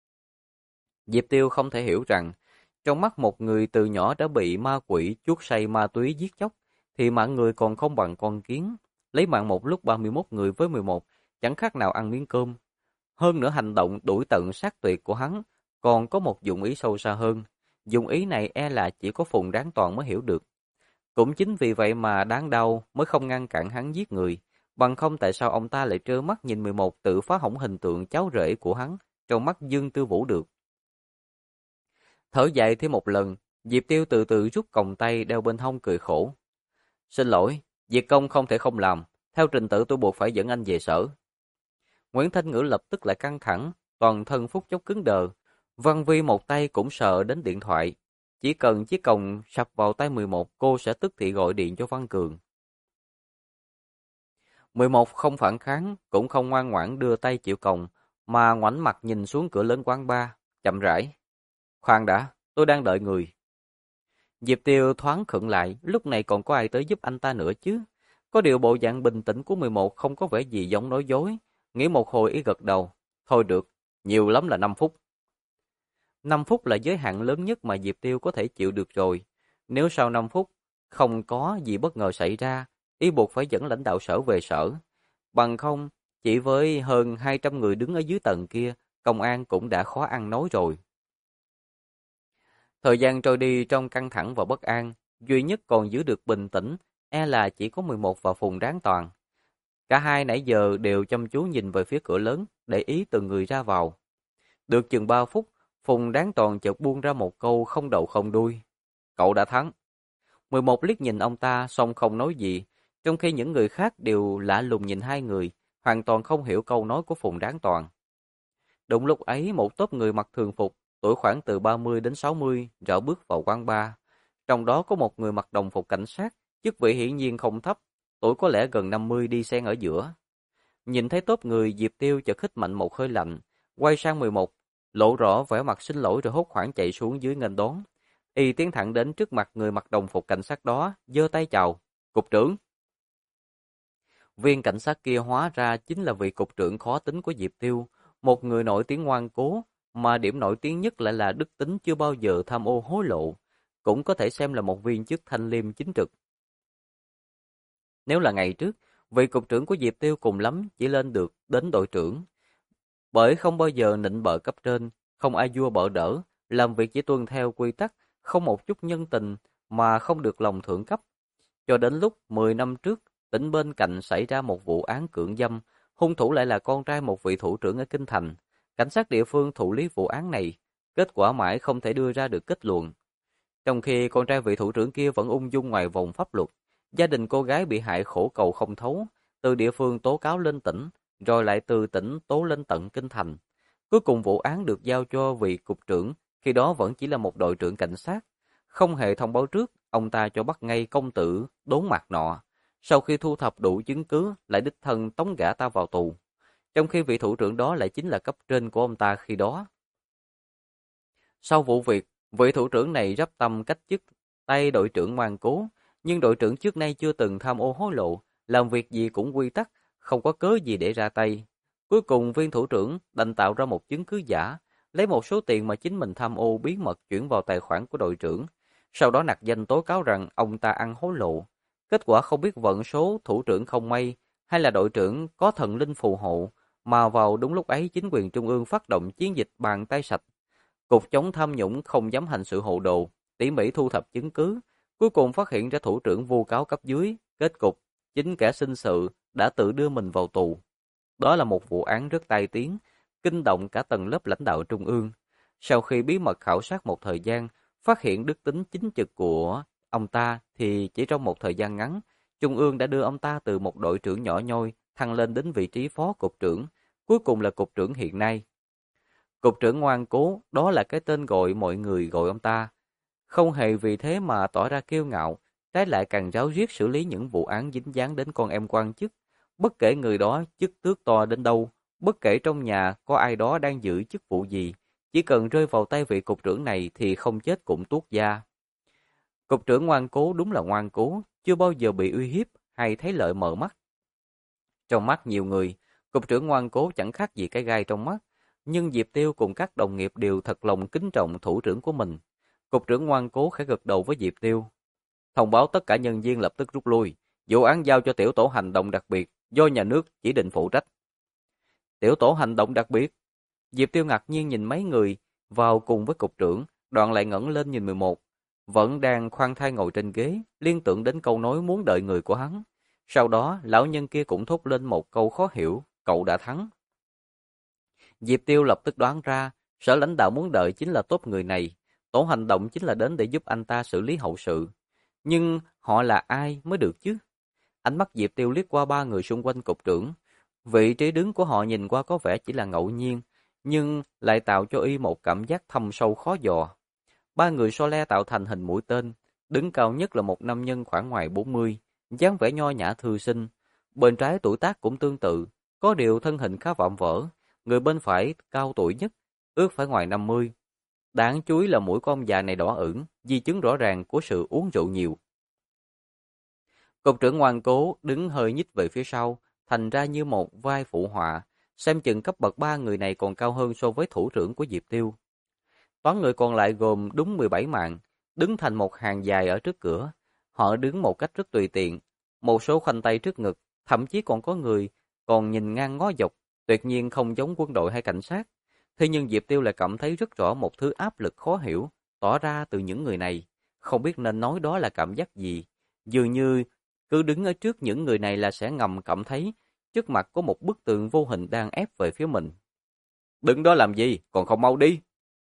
Diệp Tiêu không thể hiểu rằng, trong mắt một người từ nhỏ đã bị ma quỷ chuốc say ma túy giết chóc, thì mạng người còn không bằng con kiến. Lấy mạng một lúc 31 người với 11, chẳng khác nào ăn miếng cơm. Hơn nữa hành động đuổi tận sát tuyệt của hắn, còn có một dụng ý sâu xa hơn. Dụng ý này e là chỉ có Phùng Đáng Toàn mới hiểu được. Cũng chính vì vậy mà đáng đau mới không ngăn cản hắn giết người. Bằng không tại sao ông ta lại trơ mắt nhìn 11 tự phá hỏng hình tượng cháu rể của hắn trong mắt Dương Tư Vũ được. Thở dài thêm một lần, Diệp Tiêu từ từ rút còng tay đeo bên hông cười khổ. Xin lỗi, việc công không thể không làm. Theo trình tự tôi buộc phải dẫn anh về sở. Nguyễn Thanh Ngữ lập tức lại căng thẳng, toàn thân phút chốc cứng đờ. Văn Vi một tay cũng sợ đến điện thoại. Chỉ cần chiếc còng sập vào tay 11, cô sẽ tức thì gọi điện cho Văn Cường. 11 không phản kháng, cũng không ngoan ngoãn đưa tay chịu còng, mà ngoảnh mặt nhìn xuống cửa lớn quán bar, chậm rãi. Khoan đã, tôi đang đợi người. Diệp Tiêu thoáng khựng lại, lúc này còn có ai tới giúp anh ta nữa chứ? Có điều bộ dạng bình tĩnh của 11 không có vẻ gì giống nói dối. Nghĩ một hồi ý gật đầu. Thôi được, nhiều lắm là 5 phút. 5 phút là giới hạn lớn nhất mà Diệp Tiêu có thể chịu được rồi. Nếu sau 5 phút không có gì bất ngờ xảy ra, y buộc phải dẫn lãnh đạo sở về sở. Bằng không, chỉ với hơn 200 người đứng ở dưới tầng kia, công an cũng đã khó ăn nói rồi. Thời gian trôi đi trong căng thẳng và bất an, duy nhất còn giữ được bình tĩnh, e là chỉ có 11 và Phùng Đáng Toàn. Cả hai nãy giờ đều chăm chú nhìn về phía cửa lớn, để ý từng người ra vào. Được chừng 3 phút, Phùng Đáng Toàn chợt buông ra một câu không đầu không đuôi. Cậu đã thắng. 11 liếc nhìn ông ta, xong không nói gì, trong khi những người khác đều lạ lùng nhìn hai người, hoàn toàn không hiểu câu nói của Phùng Đáng Toàn. Đúng lúc ấy, một tốp người mặc thường phục, tuổi khoảng từ 30 đến 60, rảo bước vào quán bar. Trong đó có một người mặc đồng phục cảnh sát, chức vị hiển nhiên không thấp, tuổi có lẽ gần 50 đi xen ở giữa. Nhìn thấy tốp người, Diệp Tiêu chợt hít mạnh một hơi lạnh, quay sang 11, lộ rõ vẻ mặt xin lỗi rồi hốt hoảng chạy xuống dưới nghênh đón. Y tiến thẳng đến trước mặt người mặc đồng phục cảnh sát đó, giơ tay chào, "Cục trưởng." Viên cảnh sát kia hóa ra chính là vị cục trưởng khó tính của Diệp Tiêu, một người nổi tiếng ngoan cố, mà điểm nổi tiếng nhất lại là đức tính chưa bao giờ tham ô hối lộ, cũng có thể xem là một viên chức thanh liêm chính trực. Nếu là ngày trước, vị cục trưởng của Diệp Tiêu cùng lắm chỉ lên được đến đội trưởng, bởi không bao giờ nịnh bợ cấp trên, không ai vua bợ đỡ, làm việc chỉ tuân theo quy tắc, không một chút nhân tình mà không được lòng thượng cấp. Cho đến lúc 10 năm trước, tỉnh bên cạnh xảy ra một vụ án cưỡng dâm, hung thủ lại là con trai một vị thủ trưởng ở Kinh Thành. Cảnh sát địa phương thụ lý vụ án này, kết quả mãi không thể đưa ra được kết luận. Trong khi con trai vị thủ trưởng kia vẫn ung dung ngoài vòng pháp luật, gia đình cô gái bị hại khổ cầu không thấu, từ địa phương tố cáo lên tỉnh, rồi lại từ tỉnh tố lên tận Kinh Thành. Cuối cùng vụ án được giao cho vị cục trưởng, khi đó vẫn chỉ là một đội trưởng cảnh sát. Không hề thông báo trước, ông ta cho bắt ngay công tử đốn mặt nọ. Sau khi thu thập đủ chứng cứ, lại đích thân tống gã ta vào tù. Trong khi vị thủ trưởng đó lại chính là cấp trên của ông ta khi đó. Sau vụ việc, vị thủ trưởng này rắp tâm cách chức tay đội trưởng ngoan cố, nhưng đội trưởng trước nay chưa từng tham ô hối lộ, làm việc gì cũng quy tắc, không có cớ gì để ra tay. Cuối cùng viên thủ trưởng đành tạo ra một chứng cứ giả, lấy một số tiền mà chính mình tham ô bí mật chuyển vào tài khoản của đội trưởng, sau đó nặc danh tố cáo rằng ông ta ăn hối lộ. Kết quả không biết vận số thủ trưởng không may, hay là đội trưởng có thần linh phù hộ, mà vào đúng lúc ấy chính quyền trung ương phát động chiến dịch bàn tay sạch. Cục chống tham nhũng không dám hành sự hồ đồ, tỉ mỉ thu thập chứng cứ, cuối cùng phát hiện ra thủ trưởng vu cáo cấp dưới, kết cục chính kẻ sinh sự đã tự đưa mình vào tù. Đó là một vụ án rất tai tiếng, kinh động cả tầng lớp lãnh đạo trung ương. Sau khi bí mật khảo sát một thời gian, phát hiện đức tính chính trực của ông ta thì chỉ trong một thời gian ngắn, trung ương đã đưa ông ta từ một đội trưởng nhỏ nhoi thăng lên đến vị trí phó cục trưởng, cuối cùng là cục trưởng hiện nay. Cục trưởng ngoan cố, đó là cái tên gọi mọi người gọi ông ta. Không hề vì thế mà tỏ ra kiêu ngạo, trái lại càng ráo riết xử lý những vụ án dính dáng đến con em quan chức. Bất kể người đó chức tước to đến đâu, bất kể trong nhà có ai đó đang giữ chức vụ gì, chỉ cần rơi vào tay vị cục trưởng này thì không chết cũng tuốt da. Cục trưởng ngoan cố đúng là ngoan cố, chưa bao giờ bị uy hiếp hay thấy lợi mở mắt. Trong mắt nhiều người, cục trưởng ngoan cố chẳng khác gì cái gai trong mắt, nhưng Diệp Tiêu cùng các đồng nghiệp đều thật lòng kính trọng thủ trưởng của mình. Cục trưởng ngoan cố khẽ gật đầu với Diệp Tiêu. Thông báo tất cả nhân viên lập tức rút lui, vụ án giao cho tiểu tổ hành động đặc biệt do nhà nước chỉ định phụ trách. Tiểu tổ hành động đặc biệt? Diệp Tiêu ngạc nhiên nhìn mấy người vào cùng với cục trưởng, đoạn lại ngẩng lên nhìn 11, vẫn đang khoan thai ngồi trên ghế, liên tưởng đến câu nói muốn đợi người của hắn. Sau đó, lão nhân kia cũng thốt lên một câu khó hiểu, cậu đã thắng. Diệp Tiêu lập tức đoán ra, sở lãnh đạo muốn đợi chính là tốt người này, tổ hành động chính là đến để giúp anh ta xử lý hậu sự. Nhưng họ là ai mới được chứ? Ánh mắt Diệp Tiêu liếc qua ba người xung quanh cục trưởng. Vị trí đứng của họ nhìn qua có vẻ chỉ là ngẫu nhiên, nhưng lại tạo cho y một cảm giác thâm sâu khó dò. Ba người so le tạo thành hình mũi tên, đứng cao nhất là một nam nhân khoảng ngoài 40, dáng vẻ nho nhã thư sinh. Bên trái tuổi tác cũng tương tự, có điều thân hình khá vạm vỡ. Người bên phải cao tuổi nhất, ước phải ngoài 50. Đáng chú ý là mũi của ông già này đỏ ửng, di chứng rõ ràng của sự uống rượu nhiều. Cục trưởng ngoan cố đứng hơi nhích về phía sau, thành ra như một vai phụ họa, xem chừng cấp bậc ba người này còn cao hơn so với thủ trưởng của Diệp Tiêu. Toán người còn lại gồm đúng 17 mạng, đứng thành một hàng dài ở trước cửa. Họ đứng một cách rất tùy tiện, một số khoanh tay trước ngực, thậm chí còn có người còn nhìn ngang ngó dọc, tuyệt nhiên không giống quân đội hay cảnh sát. Thế nhưng Diệp Tiêu lại cảm thấy rất rõ một thứ áp lực khó hiểu tỏ ra từ những người này, không biết nên nói đó là cảm giác gì. Dường như cứ đứng ở trước những người này là sẽ ngầm cảm thấy trước mặt có một bức tường vô hình đang ép về phía mình. Đứng đó làm gì, còn không mau đi.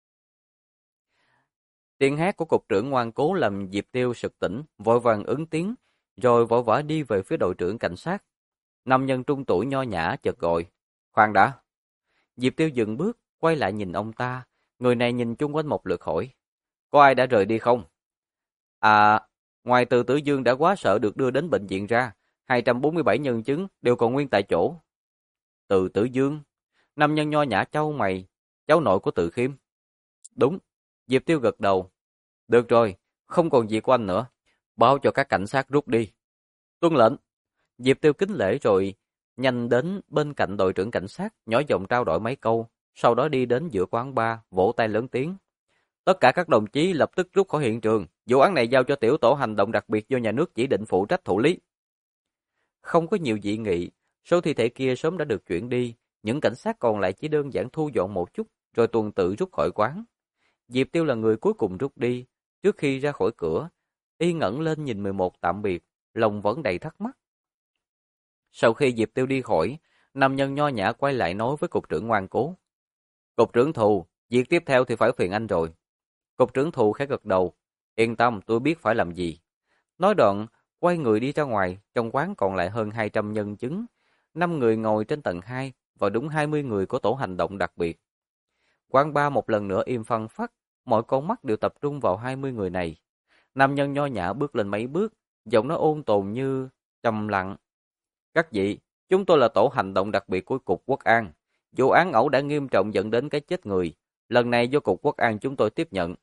Tiếng hét của cục trưởng ngoan cố làm Diệp Tiêu sực tỉnh, vội vàng ứng tiếng, rồi vội vã đi về phía đội trưởng cảnh sát. Nam nhân trung tuổi nho nhã chợt gọi, khoan đã. Diệp Tiêu dừng bước, quay lại nhìn ông ta, người này nhìn chung quanh một lượt hỏi, có ai đã rời đi không? À, ngoài Từ Tử Dương đã quá sợ được đưa đến bệnh viện ra, 247 nhân chứng đều còn nguyên tại chỗ. Từ Tử Dương? Nam nhân nho nhã chau mày, cháu nội của Từ Khiêm. Đúng, Diệp Tiêu gật đầu. Được rồi, không còn gì của anh nữa, báo cho các cảnh sát rút đi. Tuân lệnh. Diệp Tiêu kính lễ rồi nhanh đến bên cạnh đội trưởng cảnh sát, nhỏ giọng trao đổi mấy câu, sau đó đi đến giữa quán bar, vỗ tay lớn tiếng. Tất cả các đồng chí lập tức rút khỏi hiện trường, vụ án này giao cho tiểu tổ hành động đặc biệt do nhà nước chỉ định phụ trách thụ lý. Không có nhiều dị nghị, số thi thể kia sớm đã được chuyển đi, những cảnh sát còn lại chỉ đơn giản thu dọn một chút, rồi tuần tự rút khỏi quán. Diệp Tiêu là người cuối cùng rút đi, trước khi ra khỏi cửa, y ngẩng lên nhìn 11 tạm biệt, lòng vẫn đầy thắc mắc. Sau khi Diệp Tiêu đi khỏi, nam nhân nho nhã quay lại nói với cục trưởng ngoan cố. Cục trưởng Thù, việc tiếp theo thì phải phiền anh rồi. Cục trưởng Thù khẽ gật đầu, yên tâm tôi biết phải làm gì. Nói đoạn, quay người đi ra ngoài, trong quán còn lại hơn 200 nhân chứng, 5 người ngồi trên tầng 2 và đúng 20 người của tổ hành động đặc biệt. Quán bar một lần nữa im phăng phắc, mọi con mắt đều tập trung vào 20 người này. Nam nhân nho nhã bước lên mấy bước, giọng nói ôn tồn như trầm lặng. Các vị, chúng tôi là tổ hành động đặc biệt của Cục Quốc an. Vụ án ẩu đã nghiêm trọng dẫn đến cái chết người. Lần này do Cục Quốc an chúng tôi tiếp nhận.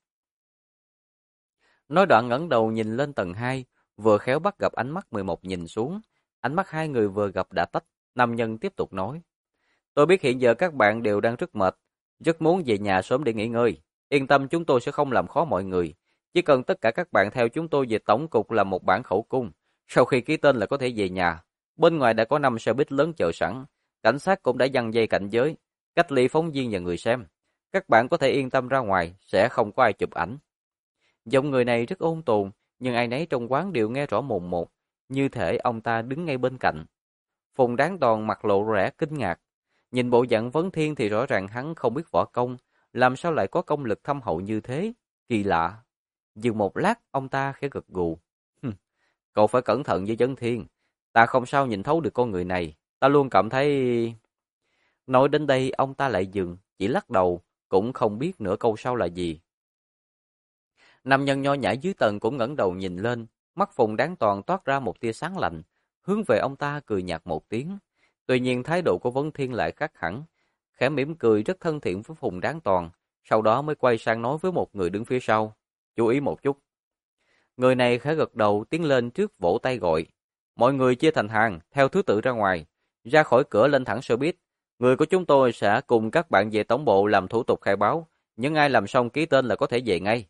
Nói đoạn ngẩng đầu nhìn lên tầng 2, vừa khéo bắt gặp ánh mắt 11 nhìn xuống. Ánh mắt hai người vừa gặp đã tách, nam nhân tiếp tục nói. Tôi biết hiện giờ các bạn đều đang rất mệt, rất muốn về nhà sớm để nghỉ ngơi. Yên tâm chúng tôi sẽ không làm khó mọi người. Chỉ cần tất cả các bạn theo chúng tôi về tổng cục làm một bản khẩu cung. Sau khi ký tên là có thể về nhà. Bên ngoài đã có 5 xe buýt lớn chờ sẵn. Cảnh sát cũng đã giăng dây cảnh giới, cách ly phóng viên và người xem. Các bạn có thể yên tâm ra ngoài, sẽ không có ai chụp ảnh. Giọng người này rất ôn tồn, nhưng ai nấy trong quán đều nghe rõ mồn một, như thể ông ta đứng ngay bên cạnh. Phùng Đáng Toàn mặt lộ vẻ kinh ngạc. Nhìn bộ dạng Vấn Thiên thì rõ ràng hắn không biết võ công, làm sao lại có công lực thâm hậu như thế, kỳ lạ. Dừng một lát, ông ta khẽ gật gù. Cậu phải cẩn thận với Vấn Thiên, ta không sao nhìn thấu được con người này, ta luôn cảm thấy... Nói đến đây, ông ta lại dừng, chỉ lắc đầu, cũng không biết nửa câu sau là gì. Nam nhân nho nhã dưới tầng cũng ngẩng đầu nhìn lên, mắt Phùng Đáng Toàn toát ra một tia sáng lạnh, hướng về ông ta cười nhạt một tiếng. Tuy nhiên thái độ của Vấn Thiên lại khác hẳn, khẽ mỉm cười rất thân thiện với Phùng Đáng Toàn, sau đó mới quay sang nói với một người đứng phía sau, chú ý một chút. Người này khẽ gật đầu tiến lên trước vỗ tay gọi, mọi người chia thành hàng, theo thứ tự ra ngoài, ra khỏi cửa lên thẳng xe buýt. Người của chúng tôi sẽ cùng các bạn về tổng bộ làm thủ tục khai báo, những ai làm xong ký tên là có thể về ngay.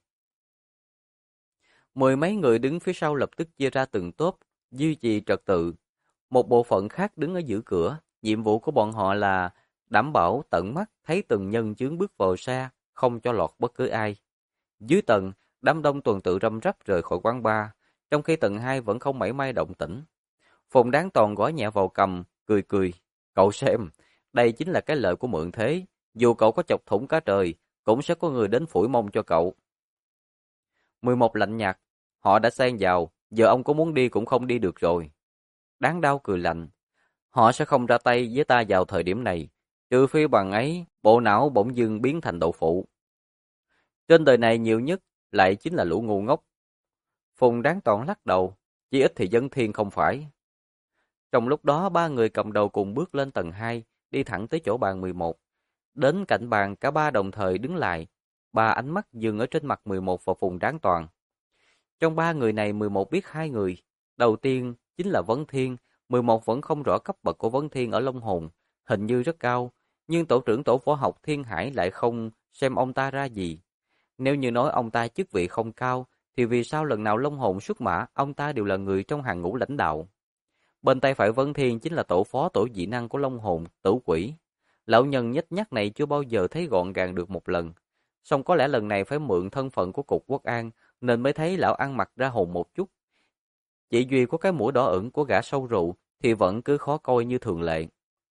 Mười mấy người đứng phía sau lập tức chia ra từng tốp, duy trì trật tự. Một bộ phận khác đứng ở giữa cửa, nhiệm vụ của bọn họ là đảm bảo tận mắt thấy từng nhân chứng bước vào xe, không cho lọt bất cứ ai. Dưới tầng, đám đông tuần tự răm rắp rời khỏi quán bar, trong khi tầng 2 vẫn không mảy may động tĩnh. Phùng Đáng Toàn gõ nhẹ vào cầm, cười cười. Cậu xem, đây chính là cái lợi của mượn thế. Dù cậu có chọc thủng cả trời, cũng sẽ có người đến phủi mông cho cậu. 11 lạnh nhạt. Họ đã xen vào, giờ ông có muốn đi cũng không đi được rồi. Đáng đau cười lạnh. Họ sẽ không ra tay với ta vào thời điểm này, trừ phi bằng ấy, bộ não bỗng dưng biến thành đậu phụ. Trên đời này nhiều nhất lại chính là lũ ngu ngốc. Phùng Đáng Toàn lắc đầu, chỉ ít thì Vấn Thiên không phải. Trong lúc đó ba người cầm đầu cùng bước lên tầng 2, đi thẳng tới chỗ bàn 11. Đến cạnh bàn cả ba đồng thời đứng lại, ba ánh mắt dừng ở trên mặt 11 và Phùng Đáng Toàn. Trong ba người này 11 biết hai người. Đầu tiên chính là Vấn Thiên. 11 vẫn không rõ cấp bậc của Vấn Thiên ở Long Hồn, hình như rất cao, nhưng tổ trưởng tổ võ học Thiên Hải lại không xem ông ta ra gì. Nếu như nói ông ta chức vị không cao, thì vì sao lần nào Long Hồn xuất mã, ông ta đều là người trong hàng ngũ lãnh đạo. Bên tay phải Vấn Thiên chính là tổ phó tổ dị năng của Long Hồn, Tử Quỷ. Lão nhân nhếch nhác này chưa bao giờ thấy gọn gàng được một lần. Song có lẽ lần này phải mượn thân phận của cục quốc an, nên mới thấy lão ăn mặc ra hồn một chút. Chỉ duy có cái mũi đỏ ửng của gã sâu rượu thì vẫn cứ khó coi như thường lệ.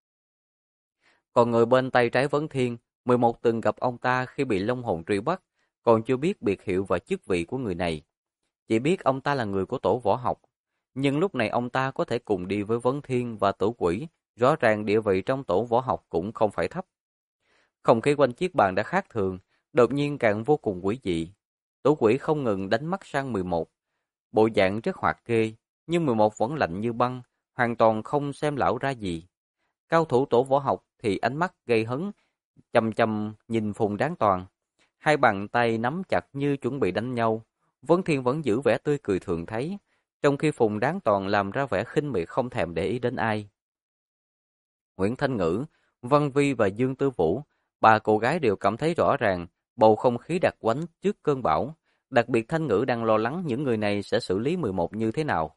Còn người bên tay trái Vấn Thiên, 11 từng gặp ông ta khi bị Long Hồn truy bắt, còn chưa biết biệt hiệu và chức vị của người này. Chỉ biết ông ta là người của tổ võ học. Nhưng lúc này ông ta có thể cùng đi với Vấn Thiên và Tử Quỷ, rõ ràng địa vị trong tổ võ học cũng không phải thấp. Không khí quanh chiếc bàn đã khác thường, đột nhiên càng vô cùng quỷ dị. Tử Quỷ không ngừng đánh mắt sang 11. Bộ dạng rất hoạt kê, nhưng 11 vẫn lạnh như băng, hoàn toàn không xem lão ra gì. Cao thủ tổ võ học thì ánh mắt gây hấn, chằm chằm nhìn Phùng Đáng Toàn. Hai bàn tay nắm chặt như chuẩn bị đánh nhau. Vấn Thiên vẫn giữ vẻ tươi cười thường thấy, trong khi Phùng Đáng Toàn làm ra vẻ khinh miệt không thèm để ý đến ai. Nguyễn Thanh Ngữ, Văn Vi và Dương Tư Vũ, ba cô gái đều cảm thấy rõ ràng bầu không khí đặc quánh trước cơn bão. Đặc biệt Thanh Ngữ đang lo lắng những người này sẽ xử lý 11 như thế nào.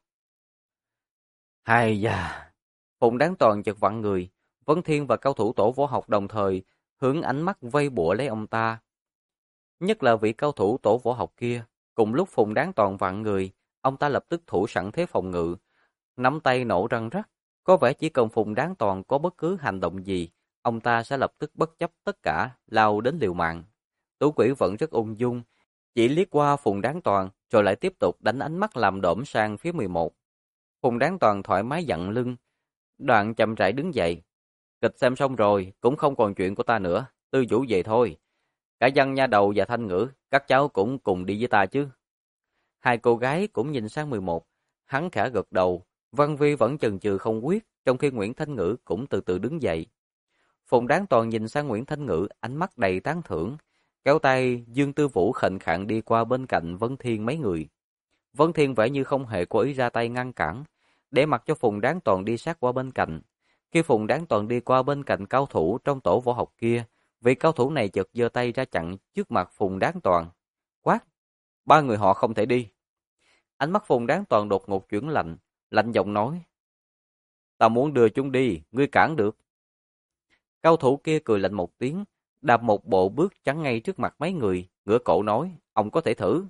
Hay da! Phùng Đáng Toàn chợt vặn người, Vấn Thiên và cao thủ tổ võ học đồng thời hướng ánh mắt vây bủa lấy ông ta. Nhất là vị cao thủ tổ võ học kia, cùng lúc Phùng Đáng Toàn vặn người, ông ta lập tức thủ sẵn thế phòng ngự, nắm tay nổ răng rắc, có vẻ chỉ cần Phùng Đáng Toàn có bất cứ hành động gì, ông ta sẽ lập tức bất chấp tất cả, lao đến liều mạng. Tú Quỷ vẫn rất ung dung, chỉ liếc qua Phùng Đáng Toàn, rồi lại tiếp tục đánh ánh mắt làm đổm sang phía 11. Phùng Đáng Toàn thoải mái dặn lưng, đoạn chậm rãi đứng dậy. Kịch xem xong rồi, cũng không còn chuyện của ta nữa, Tư Vũ về thôi. Cả Văn Nha Đầu và Thanh Ngữ, các cháu cũng cùng đi với ta chứ. Hai cô gái cũng nhìn sang 11, hắn khẽ gật đầu, Văn Vi vẫn chần chừ không quyết, trong khi Nguyễn Thanh Ngữ cũng từ từ đứng dậy. Phùng Đáng Toàn nhìn sang Nguyễn Thanh Ngữ, ánh mắt đầy tán thưởng, kéo tay Dương Tư Vũ khệnh khạng đi qua bên cạnh Vân Thiên mấy người. Vân Thiên vẻ như không hề có ý ra tay ngăn cản, để mặc cho Phùng Đáng Toàn đi sát qua bên cạnh. Khi Phùng Đáng Toàn đi qua bên cạnh cao thủ trong tổ võ học kia, vị cao thủ này chợt giơ tay ra chặn trước mặt Phùng Đáng Toàn. Quát, ba người họ không thể đi. Ánh mắt Phùng Đáng Toàn đột ngột chuyển lạnh, lạnh giọng nói. Ta muốn đưa chúng đi, ngươi cản được. Cao thủ kia cười lạnh một tiếng, đạp một bộ bước chắn ngay trước mặt mấy người, ngửa cổ nói, ông có thể thử.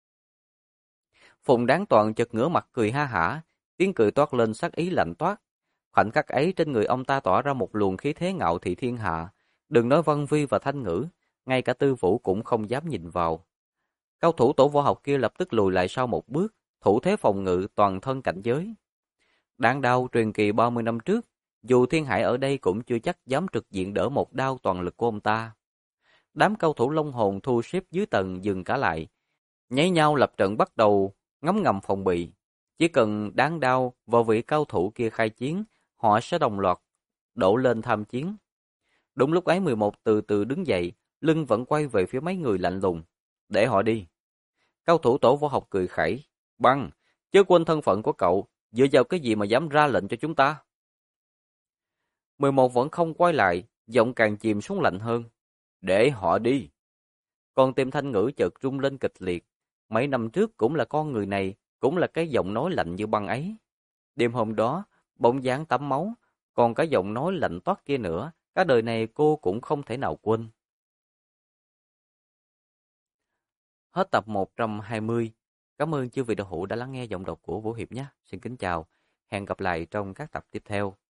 Phùng Đáng Toàn chợt ngửa mặt cười ha hả, tiếng cười toát lên sát ý lạnh toát. Khoảnh khắc ấy trên người ông ta tỏa ra một luồng khí thế ngạo thị thiên hạ, đừng nói Văn Vi và Thanh Ngữ, ngay cả Tư Vũ cũng không dám nhìn vào. Cao thủ tổ võ học kia lập tức lùi lại sau một bước, thủ thế phòng ngự toàn thân cảnh giới. Đạn đao truyền kỳ 30 năm trước, dù Thiên Hải ở đây cũng chưa chắc dám trực diện đỡ một đao toàn lực của ông ta. Đám cao thủ Long Hồn thu xếp dưới tầng dừng cả lại, nháy nhau lập trận bắt đầu ngấm ngầm phòng bị. Chỉ cần đạn đao vào vị cao thủ kia khai chiến, họ sẽ đồng loạt đổ lên tham chiến. Đúng lúc ấy 11 từ từ đứng dậy, lưng vẫn quay về phía mấy người lạnh lùng. Để họ đi. Cao thủ tổ võ học cười khẩy. Băng, chớ quên thân phận của cậu, dựa vào cái gì mà dám ra lệnh cho chúng ta? 11 vẫn không quay lại, giọng càng chìm xuống lạnh hơn. Để họ đi. Còn tim Thanh Ngữ chợt rung lên kịch liệt. Mấy năm trước cũng là con người này, cũng là cái giọng nói lạnh như băng ấy. Đêm hôm đó, bóng dáng tắm máu, còn cái giọng nói lạnh toát kia nữa, cả đời này cô cũng không thể nào quên. Hết tập 120. Cảm ơn chư vị đạo hữu đã lắng nghe giọng đọc của Vũ Hiệp nhé. Xin kính chào. Hẹn gặp lại trong các tập tiếp theo.